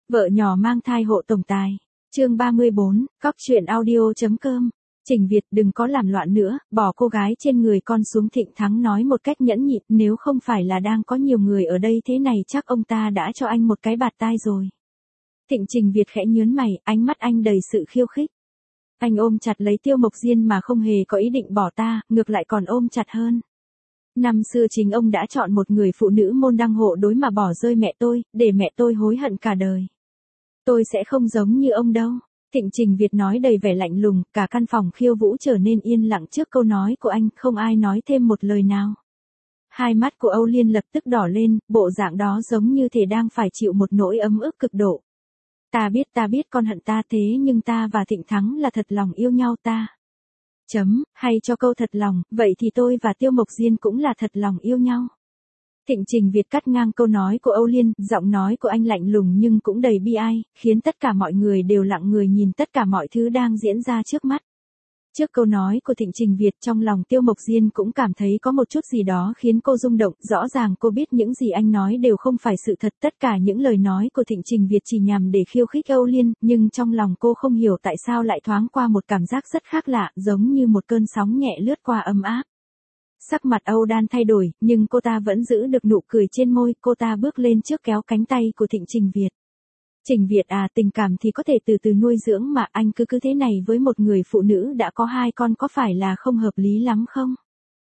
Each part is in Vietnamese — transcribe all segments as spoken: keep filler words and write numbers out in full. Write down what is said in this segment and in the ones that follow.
Vợ nhỏ mang thai hộ tổng tài. Chương ba mươi bốn, cóc truyện audio.com. Trình Việt đừng có làm loạn nữa, bỏ cô gái trên người con xuống. Thịnh Thắng nói một cách nhẫn nhịn, nếu không phải là đang có nhiều người ở đây thế này chắc ông ta đã cho anh một cái bạt tai rồi. Thịnh Trình Việt khẽ nhướng mày, ánh mắt anh đầy sự khiêu khích. Anh ôm chặt lấy Tiêu Mộc Diên mà không hề có ý định bỏ ta, ngược lại còn ôm chặt hơn. Năm xưa chính ông đã chọn một người phụ nữ môn đăng hộ đối mà bỏ rơi mẹ tôi, để mẹ tôi hối hận cả đời. Tôi sẽ không giống như ông đâu. Thịnh Trình Việt nói đầy vẻ lạnh lùng, cả căn phòng khiêu vũ trở nên yên lặng trước câu nói của anh, không ai nói thêm một lời nào. Hai mắt của Âu Liên lập tức đỏ lên, bộ dạng đó giống như thể đang phải chịu một nỗi ấm ức cực độ. Ta biết ta biết con hận ta thế nhưng ta và Thịnh Thắng là thật lòng yêu nhau ta. Chấm, hay cho câu thật lòng, vậy thì tôi và Tiêu Mộc Diên cũng là thật lòng yêu nhau. Thịnh Trình Việt cắt ngang câu nói của Âu Liên, giọng nói của anh lạnh lùng nhưng cũng đầy bi ai, khiến tất cả mọi người đều lặng người nhìn tất cả mọi thứ đang diễn ra trước mắt. Trước câu nói của Thịnh Trình Việt, trong lòng Tiêu Mộc Diên cũng cảm thấy có một chút gì đó khiến cô rung động, rõ ràng cô biết những gì anh nói đều không phải sự thật, tất cả những lời nói của Thịnh Trình Việt chỉ nhằm để khiêu khích Âu Liên, nhưng trong lòng cô không hiểu tại sao lại thoáng qua một cảm giác rất khác lạ, giống như một cơn sóng nhẹ lướt qua ấm áp. Sắc mặt Âu Đan thay đổi, nhưng cô ta vẫn giữ được nụ cười trên môi, cô ta bước lên trước kéo cánh tay của Thịnh Trình Việt. Trình Việt à, tình cảm thì có thể từ từ nuôi dưỡng mà anh cứ cứ thế này với một người phụ nữ đã có hai con có phải là không hợp lý lắm không?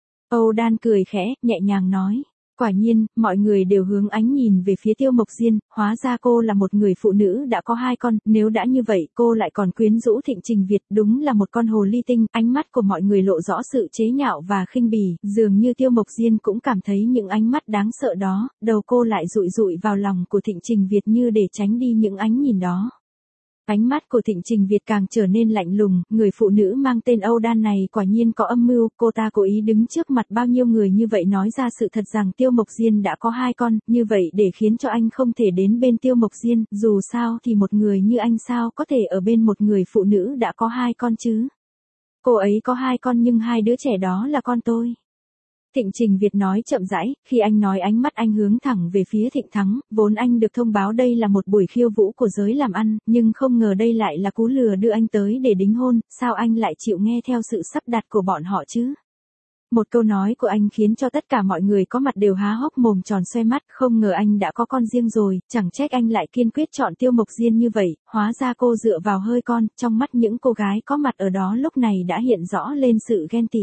Âu Đan cười khẽ, nhẹ nhàng nói. Quả nhiên, mọi người đều hướng ánh nhìn về phía Tiêu Mộc Diên, hóa ra cô là một người phụ nữ đã có hai con, nếu đã như vậy cô lại còn quyến rũ Thịnh Trình Việt, đúng là một con hồ ly tinh. Ánh mắt của mọi người lộ rõ sự chế nhạo và khinh bỉ, dường như Tiêu Mộc Diên cũng cảm thấy những ánh mắt đáng sợ đó, đầu cô lại dụi dụi vào lòng của Thịnh Trình Việt như để tránh đi những ánh nhìn đó. Ánh mắt của Thịnh Trình Việt càng trở nên lạnh lùng, người phụ nữ mang tên Âu Đan này quả nhiên có âm mưu, cô ta cố ý đứng trước mặt bao nhiêu người như vậy nói ra sự thật rằng Tiêu Mộc Diên đã có hai con, như vậy để khiến cho anh không thể đến bên Tiêu Mộc Diên, dù sao thì một người như anh sao có thể ở bên một người phụ nữ đã có hai con chứ. Cô ấy có hai con nhưng hai đứa trẻ đó là con tôi. Thịnh Trình Việt nói chậm rãi, khi anh nói ánh mắt anh hướng thẳng về phía Thịnh Thắng, vốn anh được thông báo đây là một buổi khiêu vũ của giới làm ăn, nhưng không ngờ đây lại là cú lừa đưa anh tới để đính hôn, sao anh lại chịu nghe theo sự sắp đặt của bọn họ chứ? Một câu nói của anh khiến cho tất cả mọi người có mặt đều há hốc mồm tròn xoe mắt, không ngờ anh đã có con riêng rồi, chẳng trách anh lại kiên quyết chọn Tiêu Mộc Diên như vậy, hóa ra cô dựa vào hơi con, trong mắt những cô gái có mặt ở đó lúc này đã hiện rõ lên sự ghen tị.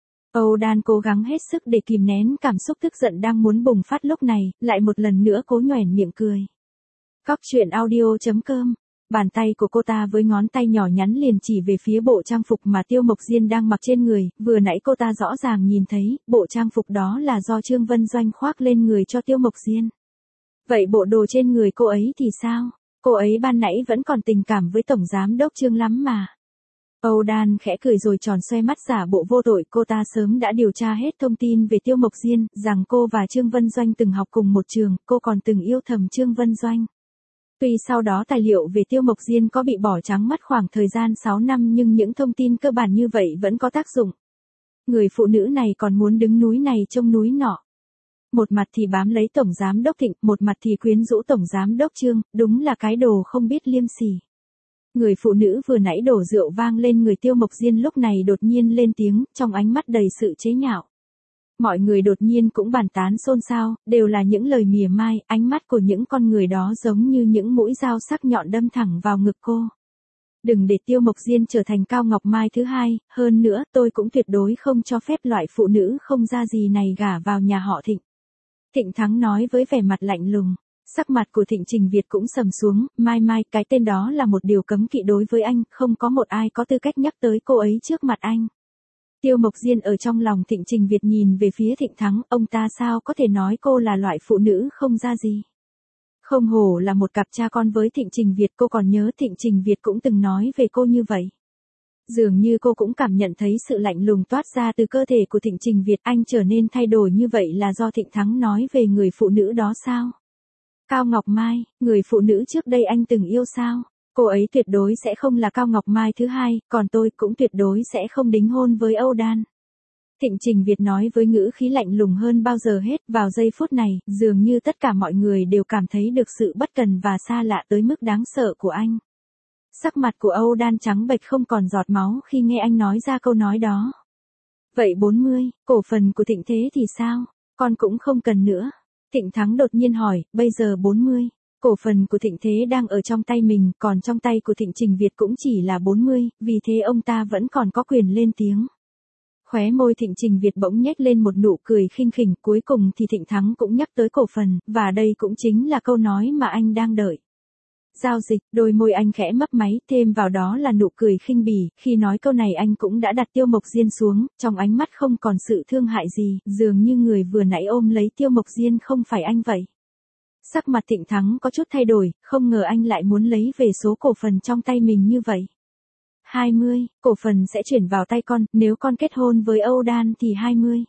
Âu Đan cố gắng hết sức để kìm nén cảm xúc tức giận đang muốn bùng phát lúc này, lại một lần nữa cố nhoẻn miệng cười. Cóc truyện audio.com. Bàn tay của cô ta với ngón tay nhỏ nhắn liền chỉ về phía bộ trang phục mà Tiêu Mộc Diên đang mặc trên người, vừa nãy cô ta rõ ràng nhìn thấy, bộ trang phục đó là do Trương Vân Doanh khoác lên người cho Tiêu Mộc Diên. Vậy bộ đồ trên người cô ấy thì sao? Cô ấy ban nãy vẫn còn tình cảm với Tổng Giám Đốc Trương lắm mà. Âu Đan khẽ cười rồi tròn xoe mắt giả bộ vô tội, cô ta sớm đã điều tra hết thông tin về Tiêu Mộc Diên, rằng cô và Trương Vân Doanh từng học cùng một trường, cô còn từng yêu thầm Trương Vân Doanh. Tuy sau đó tài liệu về Tiêu Mộc Diên có bị bỏ trắng mất khoảng thời gian sáu năm nhưng những thông tin cơ bản như vậy vẫn có tác dụng. Người phụ nữ này còn muốn đứng núi này trông núi nọ. Một mặt thì bám lấy Tổng Giám Đốc Thịnh, một mặt thì quyến rũ Tổng Giám Đốc Trương, đúng là cái đồ không biết liêm sỉ. Người phụ nữ vừa nãy đổ rượu vang lên người Tiêu Mộc Diên lúc này đột nhiên lên tiếng, trong ánh mắt đầy sự chế nhạo. Mọi người đột nhiên cũng bàn tán xôn xao, đều là những lời mỉa mai, ánh mắt của những con người đó giống như những mũi dao sắc nhọn đâm thẳng vào ngực cô. Đừng để Tiêu Mộc Diên trở thành Cao Ngọc Mai thứ hai, hơn nữa tôi cũng tuyệt đối không cho phép loại phụ nữ không ra gì này gả vào nhà họ Thịnh. Thịnh Thắng nói với vẻ mặt lạnh lùng. Sắc mặt của Thịnh Trình Việt cũng sầm xuống, mai mai, cái tên đó là một điều cấm kỵ đối với anh, không có một ai có tư cách nhắc tới cô ấy trước mặt anh. Tiêu Mộc Diên ở trong lòng Thịnh Trình Việt nhìn về phía Thịnh Thắng, ông ta sao có thể nói cô là loại phụ nữ không ra gì. Không hổ là một cặp cha con với Thịnh Trình Việt, cô còn nhớ Thịnh Trình Việt cũng từng nói về cô như vậy. Dường như cô cũng cảm nhận thấy sự lạnh lùng toát ra từ cơ thể của Thịnh Trình Việt, anh trở nên thay đổi như vậy là do Thịnh Thắng nói về người phụ nữ đó sao? Cao Ngọc Mai, người phụ nữ trước đây anh từng yêu sao? Cô ấy tuyệt đối sẽ không là Cao Ngọc Mai thứ hai, còn tôi cũng tuyệt đối sẽ không đính hôn với Âu Đan. Thịnh Trình Việt nói với ngữ khí lạnh lùng hơn bao giờ hết, vào giây phút này, dường như tất cả mọi người đều cảm thấy được sự bất cần và xa lạ tới mức đáng sợ của anh. Sắc mặt của Âu Đan trắng bệch không còn giọt máu khi nghe anh nói ra câu nói đó. Vậy bốn mươi, cổ phần của Thịnh Thế thì sao? Con cũng không cần nữa. Thịnh Thắng đột nhiên hỏi, bây giờ bốn mươi, cổ phần của Thịnh Thế đang ở trong tay mình, còn trong tay của Thịnh Trình Việt cũng chỉ là bốn mươi, vì thế ông ta vẫn còn có quyền lên tiếng. Khóe môi Thịnh Trình Việt bỗng nhếch lên một nụ cười khinh khỉnh, cuối cùng thì Thịnh Thắng cũng nhắc tới cổ phần, và đây cũng chính là câu nói mà anh đang đợi. Giao dịch, đôi môi anh khẽ mấp máy, thêm vào đó là nụ cười khinh bỉ, khi nói câu này anh cũng đã đặt Tiêu Mộc Diên xuống, trong ánh mắt không còn sự thương hại gì, dường như người vừa nãy ôm lấy Tiêu Mộc Diên không phải anh vậy. Sắc mặt Thịnh Thắng có chút thay đổi, không ngờ anh lại muốn lấy về số cổ phần trong tay mình như vậy. hai mươi, cổ phần sẽ chuyển vào tay con, nếu con kết hôn với Âu Đan thì hai mươi.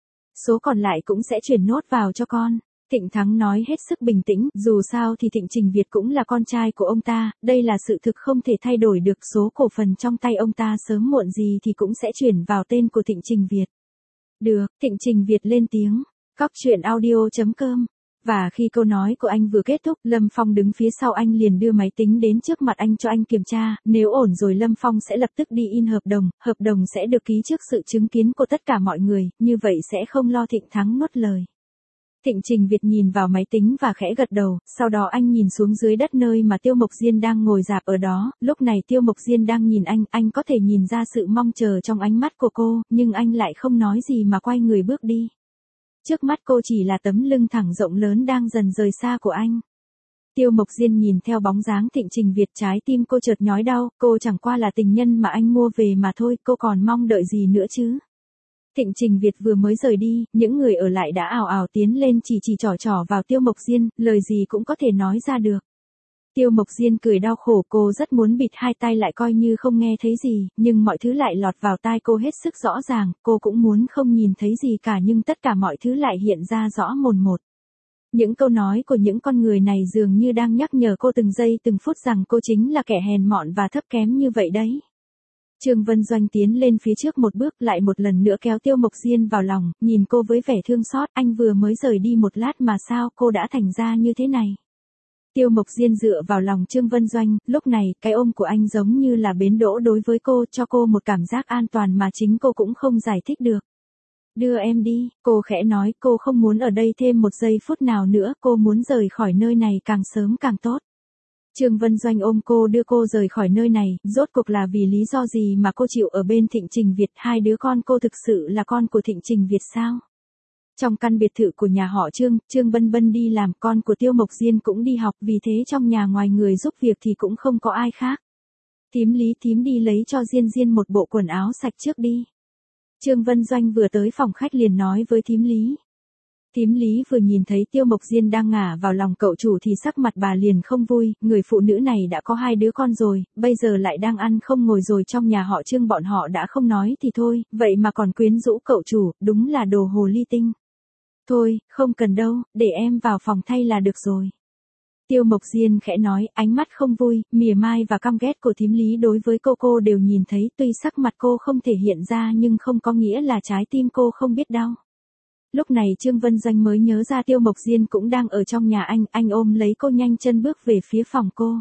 Số còn lại cũng sẽ chuyển nốt vào cho con. Thịnh Thắng nói hết sức bình tĩnh, dù sao thì Thịnh Trình Việt cũng là con trai của ông ta, đây là sự thực không thể thay đổi được, số cổ phần trong tay ông ta sớm muộn gì thì cũng sẽ chuyển vào tên của Thịnh Trình Việt. Được, Thịnh Trình Việt lên tiếng, cóc truyện audio chấm com. Và khi câu nói của anh vừa kết thúc, Lâm Phong đứng phía sau anh liền đưa máy tính đến trước mặt anh cho anh kiểm tra, nếu ổn rồi Lâm Phong sẽ lập tức đi in hợp đồng, hợp đồng sẽ được ký trước sự chứng kiến của tất cả mọi người, như vậy sẽ không lo Thịnh Thắng nuốt lời. Thịnh Trình Việt nhìn vào máy tính và khẽ gật đầu, sau đó anh nhìn xuống dưới đất nơi mà Tiêu Mộc Diên đang ngồi rạp ở đó, lúc này Tiêu Mộc Diên đang nhìn anh, anh có thể nhìn ra sự mong chờ trong ánh mắt của cô, nhưng anh lại không nói gì mà quay người bước đi. Trước mắt cô chỉ là tấm lưng thẳng rộng lớn đang dần rời xa của anh. Tiêu Mộc Diên nhìn theo bóng dáng Thịnh Trình Việt, trái tim cô chợt nhói đau, cô chẳng qua là tình nhân mà anh mua về mà thôi, cô còn mong đợi gì nữa chứ. Thịnh Trình Việt vừa mới rời đi, những người ở lại đã ào ào tiến lên chỉ chỉ trỏ trỏ vào Tiêu Mộc Diên, lời gì cũng có thể nói ra được. Tiêu Mộc Diên cười đau khổ, cô rất muốn bịt hai tay lại coi như không nghe thấy gì, nhưng mọi thứ lại lọt vào tai cô hết sức rõ ràng, cô cũng muốn không nhìn thấy gì cả nhưng tất cả mọi thứ lại hiện ra rõ mồn một. Những câu nói của những con người này dường như đang nhắc nhở cô từng giây từng phút rằng cô chính là kẻ hèn mọn và thấp kém như vậy đấy. Trương Vân Doanh tiến lên phía trước một bước, lại một lần nữa kéo Tiêu Mộc Diên vào lòng, nhìn cô với vẻ thương xót, anh vừa mới rời đi một lát mà sao cô đã thành ra như thế này. Tiêu Mộc Diên dựa vào lòng Trương Vân Doanh, lúc này, cái ôm của anh giống như là bến đỗ đối với cô, cho cô một cảm giác an toàn mà chính cô cũng không giải thích được. Đưa em đi, cô khẽ nói, cô không muốn ở đây thêm một giây phút nào nữa, cô muốn rời khỏi nơi này càng sớm càng tốt. Trương Vân Doanh ôm cô đưa cô rời khỏi nơi này, rốt cuộc là vì lý do gì mà cô chịu ở bên Thịnh Trình Việt, hai đứa con cô thực sự là con của Thịnh Trình Việt sao? Trong căn biệt thự của nhà họ Trương, Trương Bân Bân đi làm, con của Tiêu Mộc Diên cũng đi học, vì thế trong nhà ngoài người giúp việc thì cũng không có ai khác. Thím Lý, thím đi lấy cho Diên Diên một bộ quần áo sạch trước đi. Trương Vân Doanh vừa tới phòng khách liền nói với thím Lý. Thím Lý vừa nhìn thấy Tiêu Mộc Diên đang ngả vào lòng cậu chủ thì sắc mặt bà liền không vui, người phụ nữ này đã có hai đứa con rồi, bây giờ lại đang ăn không ngồi rồi, trong nhà họ Trương bọn họ đã không nói thì thôi, vậy mà còn quyến rũ cậu chủ, đúng là đồ hồ ly tinh. Thôi, không cần đâu, để em vào phòng thay là được rồi. Tiêu Mộc Diên khẽ nói, ánh mắt không vui, mỉa mai và căm ghét của thím Lý đối với cô cô đều nhìn thấy, tuy sắc mặt cô không thể hiện ra nhưng không có nghĩa là trái tim cô không biết đau. Lúc này Trương Vân Doanh mới nhớ ra Tiêu Mộc Diên cũng đang ở trong nhà anh, anh ôm lấy cô nhanh chân bước về phía phòng cô.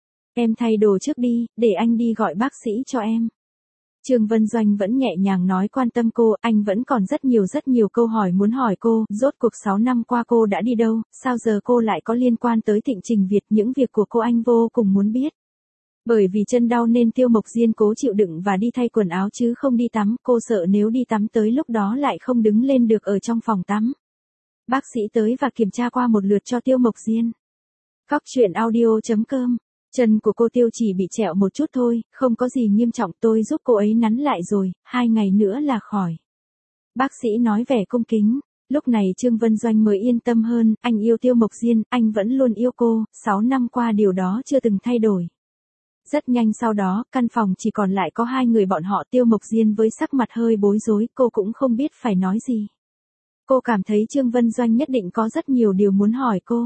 Em thay đồ trước đi, để anh đi gọi bác sĩ cho em. Trương Vân Doanh vẫn nhẹ nhàng nói quan tâm cô, anh vẫn còn rất nhiều rất nhiều câu hỏi muốn hỏi cô, rốt cuộc sáu năm qua cô đã đi đâu, sao giờ cô lại có liên quan tới Thịnh Trình Việt, những việc của cô anh vô cùng muốn biết. Bởi vì chân đau nên Tiêu Mộc Diên cố chịu đựng và đi thay quần áo chứ không đi tắm, cô sợ nếu đi tắm tới lúc đó lại không đứng lên được ở trong phòng tắm. Bác sĩ tới và kiểm tra qua một lượt cho Tiêu Mộc Diên. Cóc truyện audio chấm com. Chân của cô Tiêu chỉ bị trẹo một chút thôi, không có gì nghiêm trọng, tôi giúp cô ấy nắn lại rồi, hai ngày nữa là khỏi. Bác sĩ nói vẻ cung kính. Lúc này Trương Vân Doanh mới yên tâm hơn, anh yêu Tiêu Mộc Diên, anh vẫn luôn yêu cô, sáu năm qua điều đó chưa từng thay đổi. Rất nhanh sau đó, căn phòng chỉ còn lại có hai người bọn họ, Tiêu Mộc Diên với sắc mặt hơi bối rối, cô cũng không biết phải nói gì. Cô cảm thấy Trương Vân Doanh nhất định có rất nhiều điều muốn hỏi cô.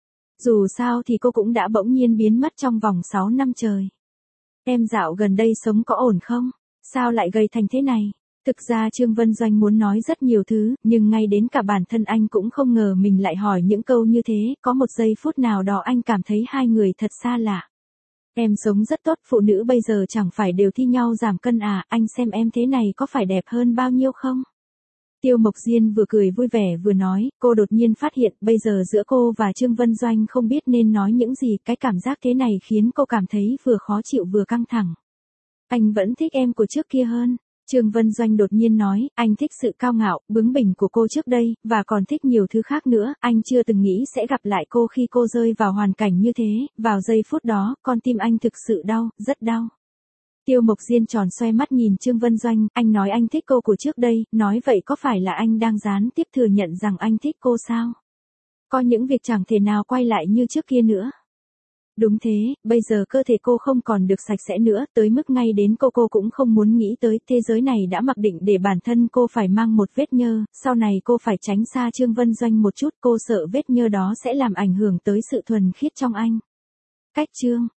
Dù sao thì cô cũng đã bỗng nhiên biến mất trong vòng sáu năm trời. Em dạo gần đây sống có ổn không? Sao lại gầy thành thế này? Thực ra Trương Vân Doanh muốn nói rất nhiều thứ, nhưng ngay đến cả bản thân anh cũng không ngờ mình lại hỏi những câu như thế, có một giây phút nào đó anh cảm thấy hai người thật xa lạ. Em sống rất tốt, phụ nữ bây giờ chẳng phải đều thi nhau giảm cân à, anh xem em thế này có phải đẹp hơn bao nhiêu không? Tiêu Mộc Diên vừa cười vui vẻ vừa nói, cô đột nhiên phát hiện bây giờ giữa cô và Trương Vân Doanh không biết nên nói những gì, cái cảm giác thế này khiến cô cảm thấy vừa khó chịu vừa căng thẳng. Anh vẫn thích em của trước kia hơn. Trương Vân Doanh đột nhiên nói, anh thích sự cao ngạo, bướng bỉnh của cô trước đây, và còn thích nhiều thứ khác nữa, anh chưa từng nghĩ sẽ gặp lại cô khi cô rơi vào hoàn cảnh như thế, vào giây phút đó, con tim anh thực sự đau, rất đau. Tiêu Mộc Diên tròn xoe mắt nhìn Trương Vân Doanh, anh nói anh thích cô của trước đây, nói vậy có phải là anh đang gián tiếp thừa nhận rằng anh thích cô sao? Có những việc chẳng thể nào quay lại như trước kia nữa. Đúng thế, bây giờ cơ thể cô không còn được sạch sẽ nữa, tới mức ngay đến cô cô cũng không muốn nghĩ tới, thế giới này đã mặc định để bản thân cô phải mang một vết nhơ, sau này cô phải tránh xa Trương Vân Doanh một chút, cô sợ vết nhơ đó sẽ làm ảnh hưởng tới sự thuần khiết trong anh. Cách Trương